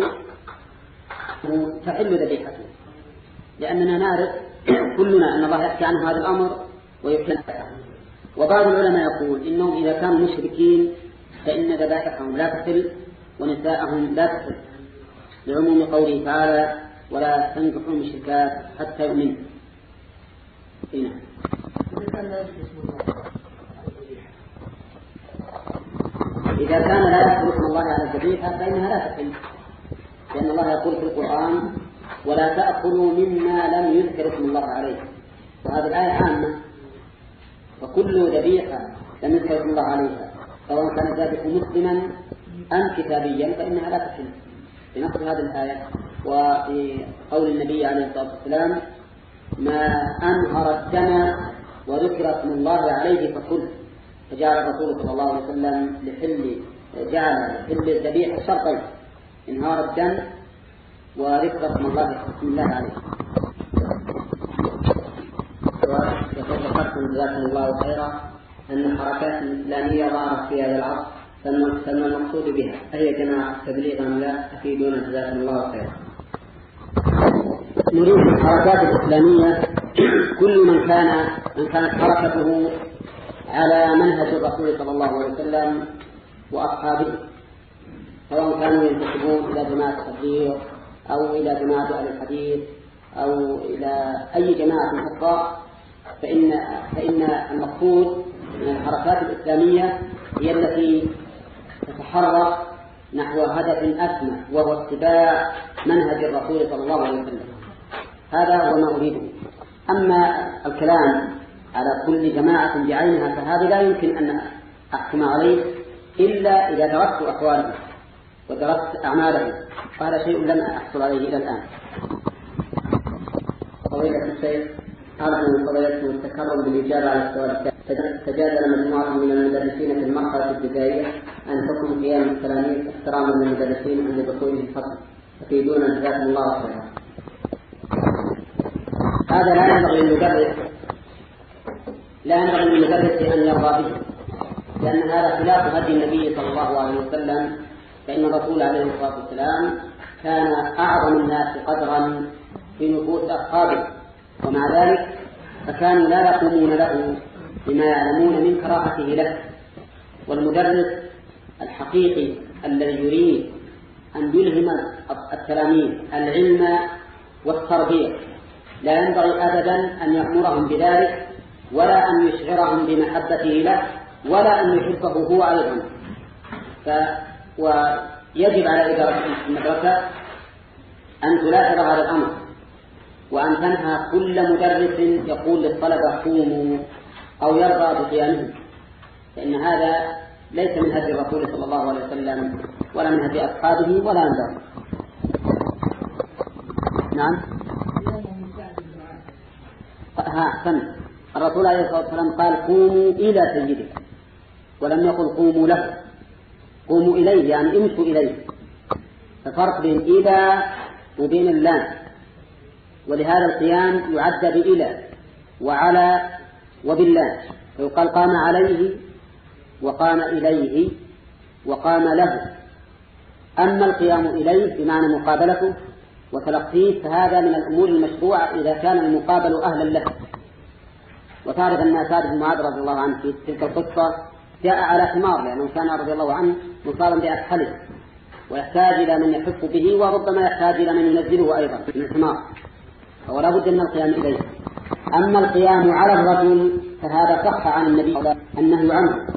تحل ذبيحته، لأننا نعرف كلنا أن الله يحكي عنه هذا الأمر ويحل. وبعض العلماء يقول إنهم إذا كانوا مشركين فإن ذبائحهم لا تحل ونساءهم لا تحل، لعموم قوله تعالى ولا تنكحوا المشركات حتى يؤمنوا. هنا إذا كان لا يذكر اسم الله على الذبيحة فإنها لا تحل، لأن الله يقول في القرآن ولا تأكلوا مما لم يذكر اسم الله عليه، وهذه الآية عامة، وكل ذبيحة لم يذكر اسم الله عليها سواء كان ذلك مسلما أم كتابيا فإنها لا تحل بنص هذه الآية. وفي قول النبي عليه الصلاة والسلام ما أنهر الدم وذكر اسم الله عليه فكل، فجعل الرسول صلى الله عليه وسلم لحل جعل لحل الذبيحة شرطين: انهار الدم وذكر اسم الله بسم الله عليه. وذكرتم جزاكم الله خيرا أن الحركات الإسلامية ظهرت في هذا العصر فما المقصود بها؟ أهي جماعة تبليغ أم لا؟ أفيدونا جزاكم الله خيرا. نريد الحركات الإسلامية كل من كان من كانت حركته على منهج الرسول صلى الله عليه وسلم وأصحابه، سواء كانوا ينتسبون إلى جماعة التبليغ أو إلى جماعة أهل الحديث أو إلى أي جماعة أخرى، فإن فإن المقصود من الحركات الإسلامية هي التي تتحرك نحو هدف أسمى وهو اتباع منهج الرسول صلى الله عليه وسلم. هذا هو ما أريده. أما الكلام على كل جماعة بعينها فهذا لا يمكن أن أحكم عليه إلا إذا درست أحوالهم ودرست أعمالهم، فهذا شيء لم أحصل عليه إلى الآن. فضيلة الشيخ أرجو من فضيلته التكرم بالإجابة على السؤال التالي. تجادل مجموعة من المدرسين في المرحلة الابتدائية عن حكم قيام التلاميذ احتراما للمدرسين عند دخولهم الفصل، أفيدونا جزاكم الله خيرا. هذا لا ينبغي للمدرس لا ينبغي للمدرس أن يرضى به، لأن هذا خلاف هدي النبي صلى الله عليه وسلم، فإن الرسول عليه الصلاة والسلام كان أعظم الناس قدرا في نفوس أصحابه، ومع ذلك فكانوا لا يقومون له بما يعلمون من كراهته له. والمدرس الحقيقي الذي يريد أن يلهم التلاميذ العلم والتربية لا ينبغي أبدا أن يأمرهم بذلك، ولا أن يشعرهم بمحبته له، ولا أن يحبه هو أيضا. ف... ويجب على إدارة المدرسة أن تلاحظ هذا الأمر، وأن تنهى كل مدرس يقول للطلبة قوموا أو يرضى بقيامهم، لأن هذا ليس من هدي الرسول صلى الله عليه وسلم ولا من هدي أصحابه ولا ينبغي. نعم. ها سمع الرسول عليه الصلاة والسلام قال قوموا إلى سيدكم، ولم يقل قوموا له. قوموا إليه يعني امشوا إليه، ففرق بين إلى وبين اللام، ولهذا القيام يعد بإلى وعلى وبالله، فيقال قام عليه وقام إليه وقام له. أما القيام إليه بمعنى مقابلته وتلقيه فهذا من الأمور المشروعة إذا كان المقابل أهلا له. وتعرف أن سعد بن معاذ رضي الله عنه في تلك القصة جاء على حمار، لأنه كان رضي الله عنه مصابا بأكحله ويحتاج إلى من يحف به، وربما يحتاج إلى من ينزله أيضا من الحمار، ولا بد من القيام إليه. أما القيام على الرجل فهذا صح عن النبي أنه عنه،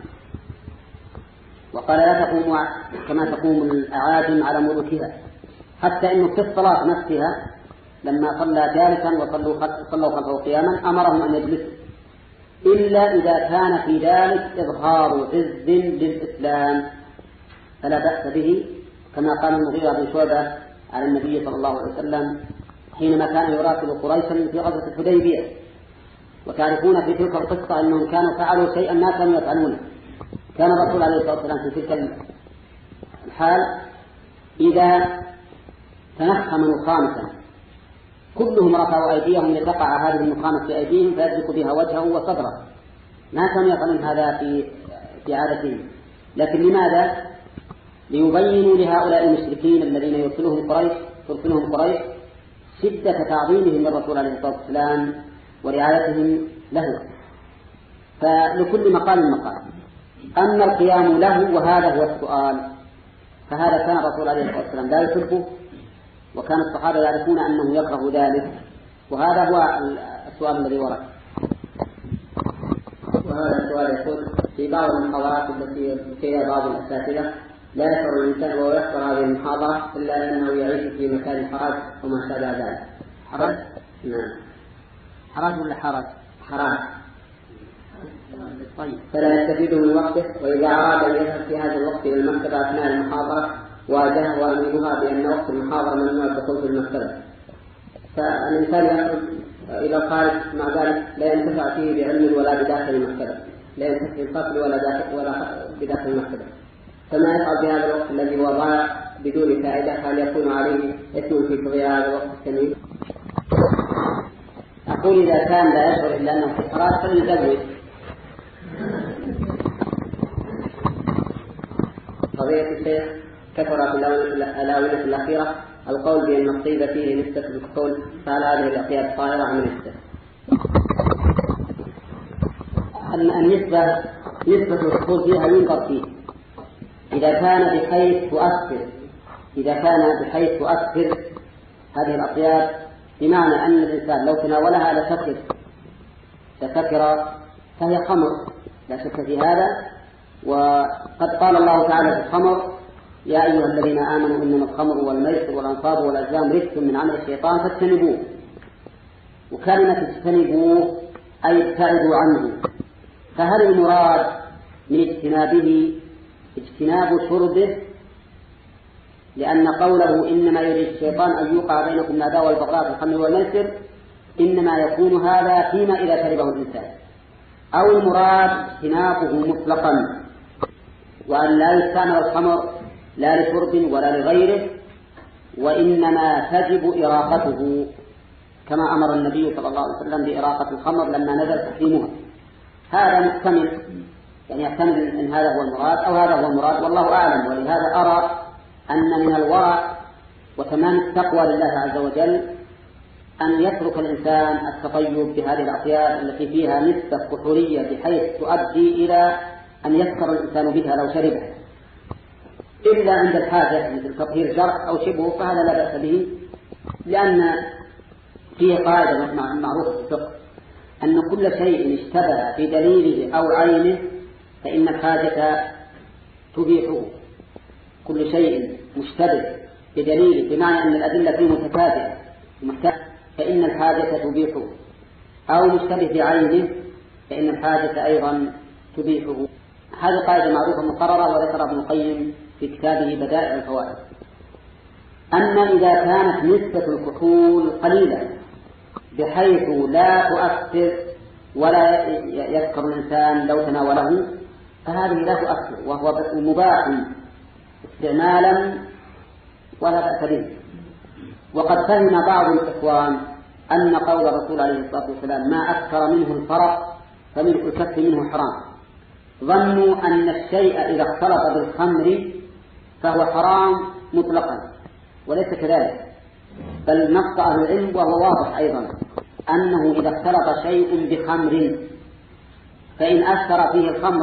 وقال لا تقوم كما تقوم الأعاجم على ملوكها، حتى إنه في الصلاة نفسها لما صلى جالسا وصلوا خلفه قياما أمرهم أن يجلسوا، إلا إذا كان في ذلك إظهار عز للإسلام فلا بأس به، كما قال المغيرة بن شعبة على النبي صلى الله عليه وسلم حينما كان يراسل قريشا في غزوة الحديبية. وتعرفون في تلك القصة أنهم كانوا فعلوا شيئا ما كانوا يفعلونه. كان الرسول عليه الصلاة والسلام في تلك الحال إذا تنخم نخامة كلهم رفعوا أيديهم لتقع هذه النخامة في أيديهم فيدرك بها وجهه وصدره. ما كانوا يفعلون هذا في في عادتهم، لكن لماذا؟ ليبينوا لهؤلاء المشركين الذين يرسلهم قريش ترسلهم قريش شدة تعظيمهم للرسول عليه الصلاة والسلام ورعايتهم له. فلكل مقال مقال. أما القيام له وهذا هو السؤال، فهذا كان الرسول عليه الصلاة والسلام لا يحبه، وكان الصحابة يعرفون أنه يكره ذلك، وهذا هو السؤال الذي ورد. وهذا السؤال يقول في بعض المحاضرات التي فيها بعض الأساتذة لا يشعر الإنسان وهو يحضر هذه المحاضرة إلا أنه يعيش في مكان حرج وما شابه ذلك. حرج؟ نعم. حرج ولا حرج؟ حرج. طيب. فلا يستفيد من وقته، وإذا أراد أن يذهب في هذا الوقت إلى المكتبة أثناء المحاضرة واجه وأمينها بأن وقت المحاضرة ممنوع الدخول في المكتبة، فالإنسان يخرج إلى الخارج مع ذلك لا ينتفع فيه بعلم ولا بداخل المكتبة، لا ينتفع في الفصل ولا داخل ولا بداخل المكتبة. فما يفعل في هذا الوقت الذي هو ضائع بدون فائدة؟ هل يكون عليه إثم في تضييع هذا الوقت الثمين؟ أقول إذا كان لا يشعر إلا أنه في حراج فليزوج. قضية الشيخ كثر في الآونة الأخيرة القول بأن الطيبة فيه نسبة الكحول، فهل هذه الأقياد طائرة عن نسبة؟ النسبة نسبة الكحول فيها ينظر فيه، إذا كان بحيث تؤثر إذا كان بحيث تؤثر هذه الأقياد، بمعنى أن الإنسان لو تناولها لسكر لسكر فهي خمر لا شك في هذا. وقد قال الله تعالى في الخمر يا أيها الذين آمنوا إنما الخمر والميسر والأنصاب والأزلام رجس من عمل الشيطان فاجتنبوه. وكلمة اجتنبوه أي ابتعدوا عنه، فهل المراد من اجتنابه اجتناب شربه؟ لأن قوله إنما يريد الشيطان أن يوقع بينكم العداوة والبغضاء في الخمر والميسر إنما يكون هذا فيما إذا شربه الإنسان، أو المراد اجتنابه مطلقا، وأن لا يستعمل الخمر لا لشرب ولا لغيره، وإنما تجب إراقته كما أمر النبي صلى الله عليه وسلم بإراقة الخمر لما نزل تحريمها. هذا محتمل، يعني يحتمل أن هذا هو المراد أو هذا هو المراد، والله أعلم. ولهذا أرى أن من الورع وتمام التقوى لله عز وجل أن يترك الإنسان التطيب بهذه الأطياب التي فيها نسبة كحولية بحيث تؤدي إلى أن يسكر الإنسان بها لو شربها، إلا عند الحاجة مثل تطهير جرح أو شبهه، فهذا لا بأس به، لأن فيه قاعدة معروفة في الفقه أن كل شيء اشتبه بدليله أو عينه فإن الحاجة تبيحه. كل شيء مشتبه بدليله بمعنى أن الأدلة فيه متكافئة فإن الحاجة تبيحه، أو مشتبه بعينه فإن الحاجة أيضا تبيحه. هذه قاعدة معروفة مقررة وذكر ابن القيم في كتابه بدائع الفوائد. أما إذا كانت نسبة الكحول قليلة بحيث لا تؤثر ولا يذكر الإنسان لو تناوله فهذه لا تؤثر وهو مباح استعمالا ولا بأس به. وقد فهم بعض الإخوان أن قول الرسول عليه الصلاة والسلام ما أكثر منه الفرق فملء الكف منه حرام، ظنوا أن الشيء إذا اختلط بالخمر فهو حرام مطلقا، وليس كذلك، بل نص أهل العلم وهو واضح أيضا أنه إذا اختلط شيء بخمر فإن أثر فيه الخمر،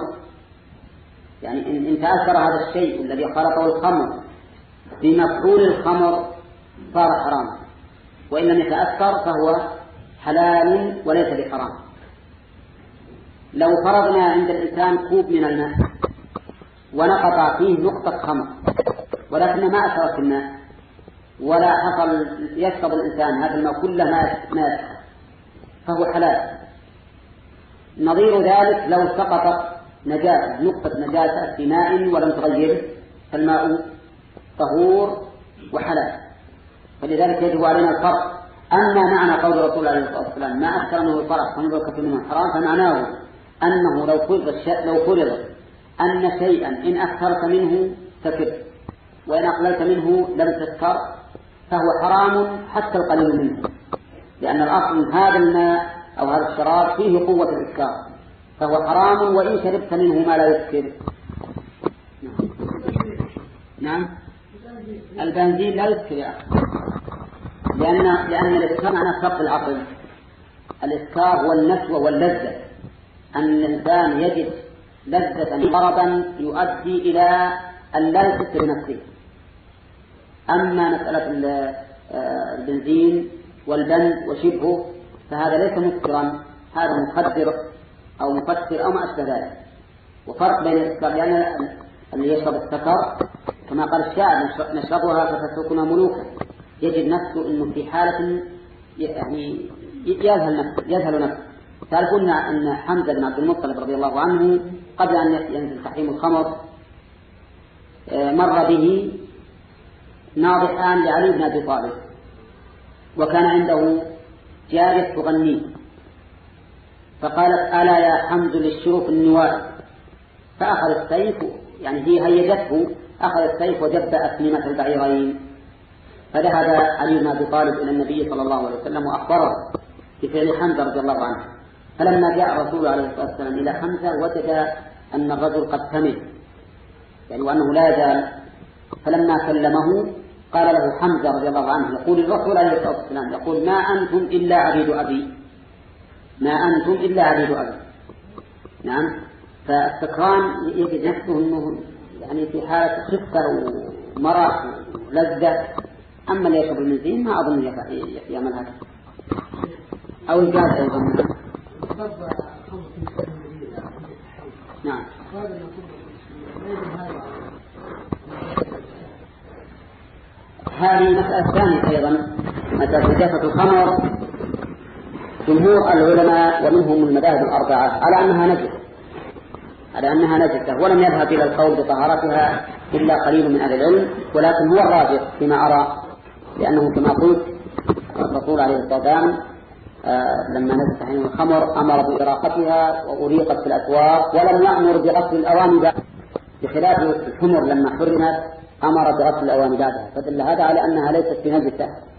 يعني إن تأثر هذا الشيء الذي خلطه الخمر بمفعول الخمر صار حراما، وإن لم يتأثر فهو حلال وليس بحرام. لو فرضنا عند الإنسان كوب من الماء ونقطع فيه نقطة خمر ولكن ما أثرت الماء ولا حصل يشرب الإنسان هذا الماء كله ما فهو حلال. نظير ذلك لو سقطت نجاسة نقطة نجاسة في ماء ولم تغيره فالماء طهور وحلال. فلذلك يجب علينا الفرق. أما معنى قول الرسول عليه الصلاة والسلام ما أكثر منه الفرق فنظر كثير منه الحرام، فمعناه أنه لو فرض لو فرض أن شيئا إن أكثرت منه سكر وإن أقللت منه لم تسكر فهو حرام حتى القليل منه، لأن الأصل هذا الماء أو هذا الشراب فيه قوة الإسكار فهو حرام وإن شربت منه ما لا يسكر. نعم البنزين لا يسكر يا أخي، لأن لأن الإسكار معناه سقط العقل. الإسكار هو النشوة واللذة، أن الإنسان يجد لذة مرضا يؤدي إلى أن لا يسكر نفسه. أما مسألة البنزين والبنز وشبهه فهذا ليس مسكرا، هذا مخدر أو مفتر أو ما أشبه ذلك. وفرق بين الإسكار لأن يعني اللي يشرب السكر كما قال الشاعر نشربها فتتركنا ملوكا، يجد نفسه أنه في حالة يعني يذهل نفسه يذهل نفسه. تعرفون أن حمزة بن عبد المطلب رضي الله عنه قبل أن ينزل تحريم الخمر مر به ناضحان لعلي بن أبي طالب، وكان عنده جارية تغني فقالت ألا يا حمز للشروف النواء، فأخذ السيف يعني هي هيجته أخذ السيف وجب أسنمة البعيرين. فذهب علي بن أبي طالب إلى النبي صلى الله عليه وسلم وأخبره بفعل حمزة رضي الله عنه. فلما جاء الرسول عليه الصلاة والسلام إلى حمزة وجد أن الرجل قد سمع يعني وأنه لا يزال، فلما كلمه قال له حمزة رضي الله عنه يقول الرسول عليه الصلاة والسلام يقول ما أنتم إلا عبيد أبي، ما أنتم إلا عبيد أبي. نعم فالسكران يجد نفسه أنه يعني في حالة خفة ومرح ولذة. أما اللي يشرب المنزين ما أظن يعمل هذا أو الجاز أيضا. نعم هذه مسألة ثانية أيضا مسألة نجاسة الخمر. جمهور العلماء ومنهم المذاهب الأربعة على أنها نجسة على أنها نجسة ولم يذهب إلى القول بطهارتها إلا قليل من أهل العلم، ولكن هو الراجح فيما أرى، لأنه كما قلت الرسول عليه الصلاة والسلام آه لما نزل تحريم الخمر أمر بإراقتها وأريقت في الأسواق، ولم يأمر بغسل الأواني بعد، بخلاف الحمر لما حرمت أمر بغسل الأواني بعدها، فدل هذا على أنها ليست بنجسة